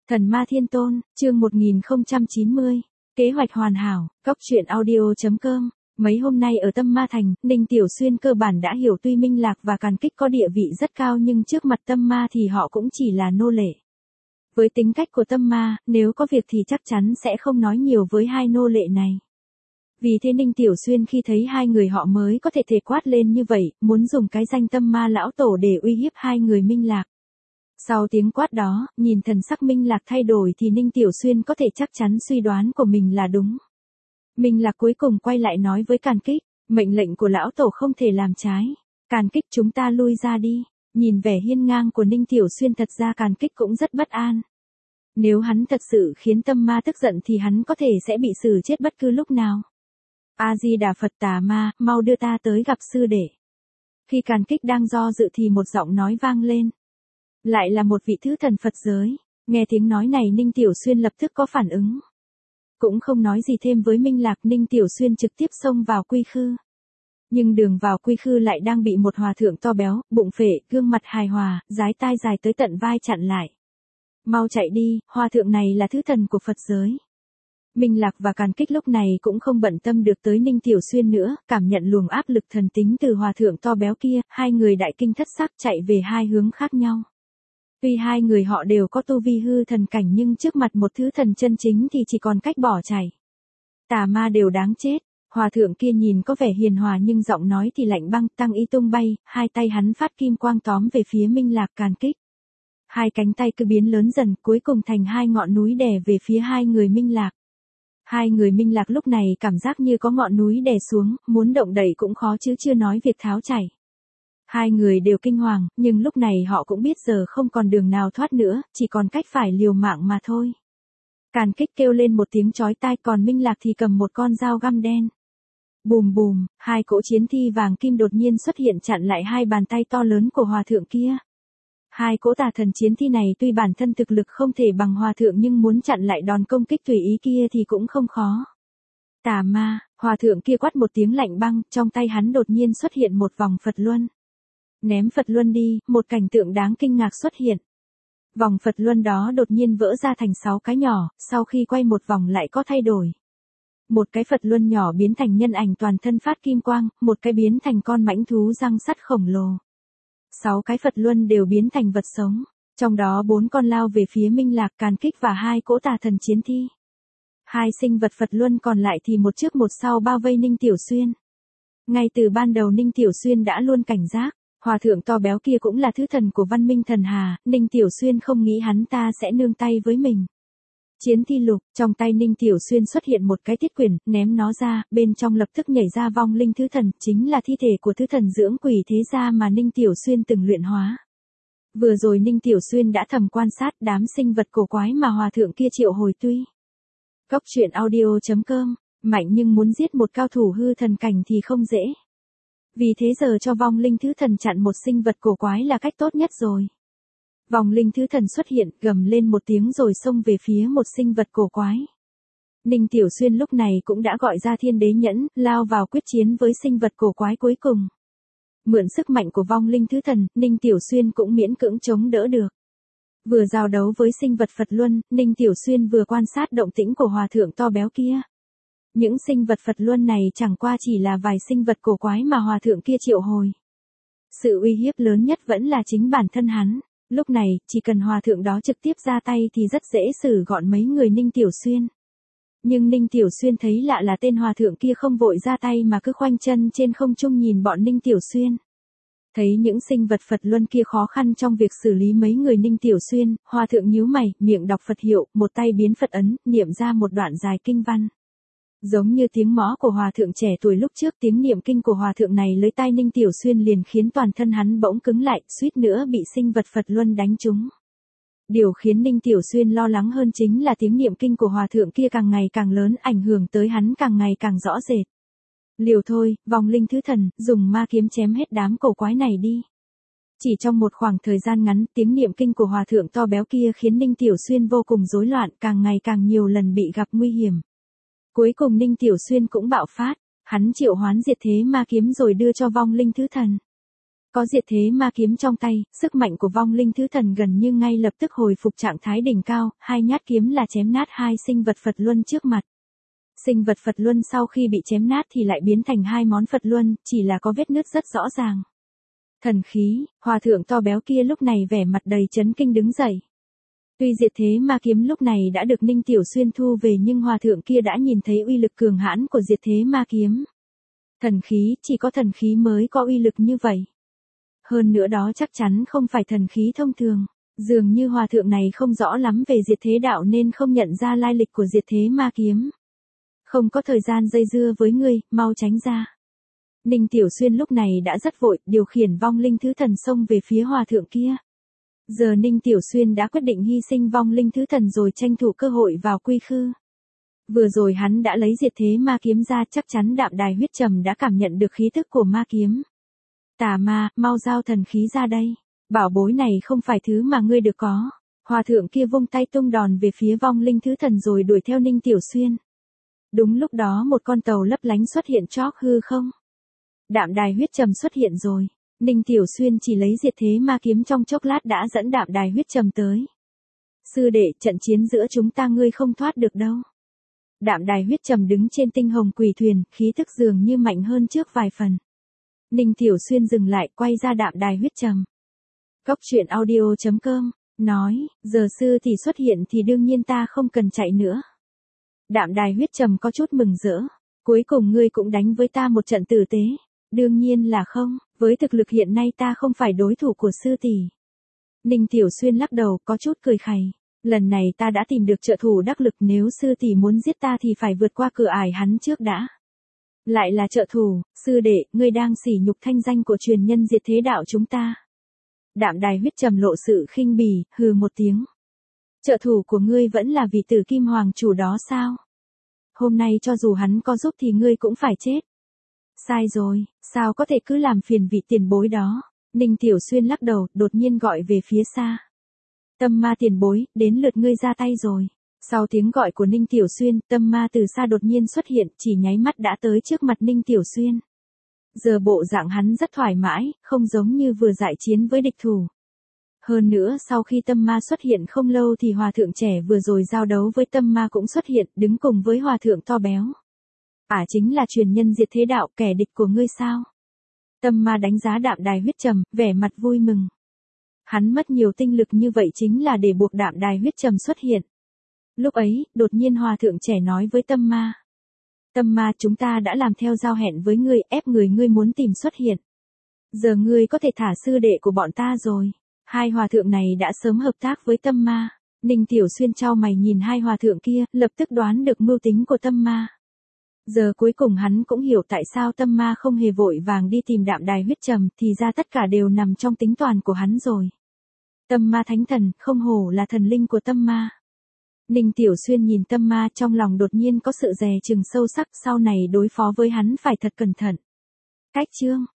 Thần ma thiên tôn, chương 1090, kế hoạch hoàn hảo, Cóc truyện audio.com. Mấy hôm nay ở Tâm Ma Thành, Ninh Tiểu Xuyên cơ bản đã hiểu tuy Minh Lạc và Càn Kích có địa vị rất cao nhưng trước mặt Tâm Ma thì họ cũng chỉ là nô lệ. Với tính cách của Tâm Ma, nếu có việc thì chắc chắn sẽ không nói nhiều với hai nô lệ này. Vì thế Ninh Tiểu Xuyên khi thấy hai người họ mới có thể quát lên như vậy, muốn dùng cái danh Tâm Ma lão tổ để uy hiếp hai người Minh Lạc. Sau tiếng quát đó, nhìn thần sắc Minh Lạc thay đổi thì Ninh Tiểu Xuyên có thể chắc chắn suy đoán của mình là đúng. Minh Lạc cuối cùng quay lại nói với Càn Kích, mệnh lệnh của lão tổ không thể làm trái. Càn Kích chúng ta lui ra đi. Nhìn vẻ hiên ngang của Ninh Tiểu Xuyên thật ra Càn Kích cũng rất bất an. Nếu hắn thật sự khiến Tâm Ma tức giận thì hắn có thể sẽ bị xử chết bất cứ lúc nào. A-di-đà Phật Tà Ma, mau đưa ta tới gặp sư đệ. Khi Càn Kích đang do dự thì một giọng nói vang lên. Lại là một vị thứ thần Phật giới. Nghe tiếng nói này Ninh Tiểu Xuyên lập tức có phản ứng. Cũng không nói gì thêm với Minh Lạc, Ninh Tiểu Xuyên trực tiếp xông vào quy khư. Nhưng đường vào quy khư lại đang bị một hòa thượng to béo, bụng phệ, gương mặt hài hòa, dái tai dài tới tận vai chặn lại. Mau chạy đi, hòa thượng này là thứ thần của Phật giới. Minh Lạc và Càn Kích lúc này cũng không bận tâm được tới Ninh Tiểu Xuyên nữa, cảm nhận luồng áp lực thần tính từ hòa thượng to béo kia, hai người đại kinh thất sắc chạy về hai hướng khác nhau. Tuy hai người họ đều có tu vi hư thần cảnh nhưng trước mặt một thứ thần chân chính thì chỉ còn cách bỏ chạy. Tà ma đều đáng chết. Hòa thượng kia nhìn có vẻ hiền hòa nhưng giọng nói thì lạnh băng, tăng y tung bay, hai tay hắn phát kim quang tóm về phía Minh Lạc Càn Kích. Hai cánh tay cứ biến lớn dần, cuối cùng thành hai ngọn núi đè về phía hai người Minh Lạc. Hai người Minh Lạc lúc này cảm giác như có ngọn núi đè xuống, muốn động đậy cũng khó chứ chưa nói việc tháo chạy. Hai người đều kinh hoàng, nhưng lúc này họ cũng biết giờ không còn đường nào thoát nữa, chỉ còn cách phải liều mạng mà thôi. Càn Kích kêu lên một tiếng chói tai, còn Minh Lạc thì cầm một con dao găm đen. Bùm bùm, hai cỗ chiến thi vàng kim đột nhiên xuất hiện chặn lại hai bàn tay to lớn của hòa thượng kia. Hai cỗ tà thần chiến thi này tuy bản thân thực lực không thể bằng hòa thượng nhưng muốn chặn lại đòn công kích tùy ý kia thì cũng không khó. Tà ma, hòa thượng kia quát một tiếng lạnh băng, trong tay hắn đột nhiên xuất hiện một vòng Phật Luân. Ném Phật Luân đi, một cảnh tượng đáng kinh ngạc xuất hiện. Vòng Phật Luân đó đột nhiên vỡ ra thành 6 cái nhỏ, sau khi quay một vòng lại có thay đổi. Một cái Phật Luân nhỏ biến thành nhân ảnh toàn thân phát kim quang, một cái biến thành con mãnh thú răng sắt khổng lồ. 6 cái Phật Luân đều biến thành vật sống, trong đó 4 con lao về phía Minh Lạc Càn Kích và hai cỗ tà thần chiến thi. Hai sinh vật Phật Luân còn lại thì một trước một sau bao vây Ninh Tiểu Xuyên. Ngay từ ban đầu Ninh Tiểu Xuyên đã luôn cảnh giác. Hòa thượng to béo kia cũng là thứ thần của văn minh thần hà, Ninh Tiểu Xuyên không nghĩ hắn ta sẽ nương tay với mình. Chiến thi lục, trong tay Ninh Tiểu Xuyên xuất hiện một cái thiết quyển, ném nó ra, bên trong lập tức nhảy ra vong linh thứ thần, chính là thi thể của thứ thần dưỡng quỷ thế gia mà Ninh Tiểu Xuyên từng luyện hóa. Vừa rồi Ninh Tiểu Xuyên đã thầm quan sát đám sinh vật cổ quái mà hòa thượng kia triệu hồi tuy. Cóc truyện audio.com, mạnh nhưng muốn giết một cao thủ hư thần cảnh thì không dễ. Vì thế giờ cho vong linh thứ thần chặn một sinh vật cổ quái là cách tốt nhất rồi. Vong linh thứ thần xuất hiện, gầm lên một tiếng rồi xông về phía một sinh vật cổ quái. Ninh Tiểu Xuyên lúc này cũng đã gọi ra thiên đế nhẫn, lao vào quyết chiến với sinh vật cổ quái cuối cùng. Mượn sức mạnh của vong linh thứ thần, Ninh Tiểu Xuyên cũng miễn cưỡng chống đỡ được. Vừa giao đấu với sinh vật Phật Luân, Ninh Tiểu Xuyên vừa quan sát động tĩnh của hòa thượng to béo kia. Những sinh vật Phật Luân này chẳng qua chỉ là vài sinh vật cổ quái mà hòa thượng kia triệu hồi. Sự uy hiếp lớn nhất vẫn là chính bản thân hắn. Lúc này, chỉ cần hòa thượng đó trực tiếp ra tay thì rất dễ xử gọn mấy người Ninh Tiểu Xuyên. Nhưng Ninh Tiểu Xuyên thấy lạ là tên hòa thượng kia không vội ra tay mà cứ khoanh chân trên không trung nhìn bọn Ninh Tiểu Xuyên. Thấy những sinh vật Phật Luân kia khó khăn trong việc xử lý mấy người Ninh Tiểu Xuyên, hòa thượng nhíu mày, miệng đọc Phật hiệu, một tay biến Phật ấn, niệm ra một đoạn dài kinh văn. Giống như tiếng mõ của hòa thượng trẻ tuổi lúc trước, tiếng niệm kinh của hòa thượng này lưới tai Ninh Tiểu Xuyên liền khiến toàn thân hắn bỗng cứng lại, suýt nữa bị sinh vật Phật Luân đánh trúng. Điều khiến Ninh Tiểu Xuyên lo lắng hơn chính là tiếng niệm kinh của hòa thượng kia càng ngày càng lớn, ảnh hưởng tới hắn càng ngày càng rõ rệt. Liều thôi, vong linh thứ thần, dùng ma kiếm chém hết đám cổ quái này đi. Chỉ trong một khoảng thời gian ngắn, tiếng niệm kinh của hòa thượng to béo kia khiến Ninh Tiểu Xuyên vô cùng rối loạn, càng ngày càng nhiều lần bị gặp nguy hiểm. Cuối cùng Ninh Tiểu Xuyên cũng bạo phát, hắn triệu hoán diệt thế ma kiếm rồi đưa cho vong linh thứ thần. Có diệt thế ma kiếm trong tay, sức mạnh của vong linh thứ thần gần như ngay lập tức hồi phục trạng thái đỉnh cao, hai nhát kiếm là chém nát hai sinh vật Phật Luân trước mặt. Sinh vật Phật Luân sau khi bị chém nát thì lại biến thành hai món Phật Luân, chỉ là có vết nứt rất rõ ràng. Thần khí, hòa thượng to béo kia lúc này vẻ mặt đầy chấn kinh đứng dậy. Tuy diệt thế ma kiếm lúc này đã được Ninh Tiểu Xuyên thu về nhưng hòa thượng kia đã nhìn thấy uy lực cường hãn của diệt thế ma kiếm. Thần khí, chỉ có thần khí mới có uy lực như vậy. Hơn nữa đó chắc chắn không phải thần khí thông thường. Dường như hòa thượng này không rõ lắm về diệt thế đạo nên không nhận ra lai lịch của diệt thế ma kiếm. Không có thời gian dây dưa với ngươi, mau tránh ra. Ninh Tiểu Xuyên lúc này đã rất vội, điều khiển vong linh thứ thần xông về phía hòa thượng kia. Giờ Ninh Tiểu Xuyên đã quyết định hy sinh vong linh thứ thần rồi tranh thủ cơ hội vào quy khư. Vừa rồi hắn đã lấy diệt thế ma kiếm ra, chắc chắn Đạm Đài Huyết Trầm đã cảm nhận được khí tức của ma kiếm. Tà ma, mau giao thần khí ra đây. Bảo bối này không phải thứ mà ngươi được có. Hòa thượng kia vung tay tung đòn về phía vong linh thứ thần rồi đuổi theo Ninh Tiểu Xuyên. Đúng lúc đó một con tàu lấp lánh xuất hiện chóp hư không. Đạm Đài Huyết Trầm xuất hiện rồi. Ninh Tiểu Xuyên chỉ lấy diệt thế ma kiếm trong chốc lát đã dẫn Đạm Đài Huyết Trầm tới. Sư đệ, trận chiến giữa chúng ta ngươi không thoát được đâu. Đạm Đài Huyết Trầm đứng trên tinh hồng quỷ thuyền, khí thức dường như mạnh hơn trước vài phần. Ninh Tiểu Xuyên dừng lại, quay ra Đạm Đài Huyết Trầm. Cốc truyện audio.com, nói, giờ sư tỷ xuất hiện thì đương nhiên ta không cần chạy nữa. Đạm Đài Huyết Trầm có chút mừng rỡ. Cuối cùng ngươi cũng đánh với ta một trận tử tế. Đương nhiên là không, với thực lực hiện nay ta không phải đối thủ của sư tỷ. Ninh Tiểu Xuyên lắc đầu có chút cười khẩy. Lần này ta đã tìm được trợ thủ đắc lực, nếu sư tỷ muốn giết ta thì phải vượt qua cửa ải hắn trước đã. Lại là trợ thủ, sư đệ, ngươi đang sỉ nhục thanh danh của truyền nhân diệt thế đạo chúng ta. Đạm Đài Huyết Trầm lộ sự khinh bỉ, hừ một tiếng. Trợ thủ của ngươi vẫn là vị tử Kim Hoàng chủ đó sao? Hôm nay cho dù hắn có giúp thì ngươi cũng phải chết. Sai rồi, sao có thể cứ làm phiền vị tiền bối đó. Ninh Tiểu Xuyên lắc đầu, đột nhiên gọi về phía xa. Tâm ma tiền bối, đến lượt ngươi ra tay rồi. Sau tiếng gọi của Ninh Tiểu Xuyên, tâm ma từ xa đột nhiên xuất hiện, chỉ nháy mắt đã tới trước mặt Ninh Tiểu Xuyên. Giờ bộ dạng hắn rất thoải mái, không giống như vừa giải chiến với địch thủ. Hơn nữa sau khi tâm ma xuất hiện không lâu thì hòa thượng trẻ vừa rồi giao đấu với tâm ma cũng xuất hiện, đứng cùng với hòa thượng to béo. Chính là truyền nhân diệt thế đạo, kẻ địch của ngươi sao? Tâm ma đánh giá Đạm Đài Huyết Trầm, vẻ mặt vui mừng. Hắn mất nhiều tinh lực như vậy chính là để buộc Đạm Đài Huyết Trầm xuất hiện. Lúc ấy, đột nhiên hòa thượng trẻ nói với tâm ma. Tâm ma, chúng ta đã làm theo giao hẹn với ngươi, ép người ngươi muốn tìm xuất hiện. Giờ ngươi có thể thả sư đệ của bọn ta rồi. Hai hòa thượng này đã sớm hợp tác với tâm ma. Ninh Tiểu Xuyên chau mày nhìn hai hòa thượng kia, lập tức đoán được mưu tính của tâm ma. Giờ cuối cùng hắn cũng hiểu tại sao tâm ma không hề vội vàng đi tìm Đạm Đài Huyết Trầm, thì ra tất cả đều nằm trong tính toán của hắn rồi. Tâm ma thánh thần, không hổ là thần linh của tâm ma. Ninh Tiểu Xuyên nhìn tâm ma trong lòng đột nhiên có sự dè chừng sâu sắc, sau này đối phó với hắn phải thật cẩn thận. Cách chương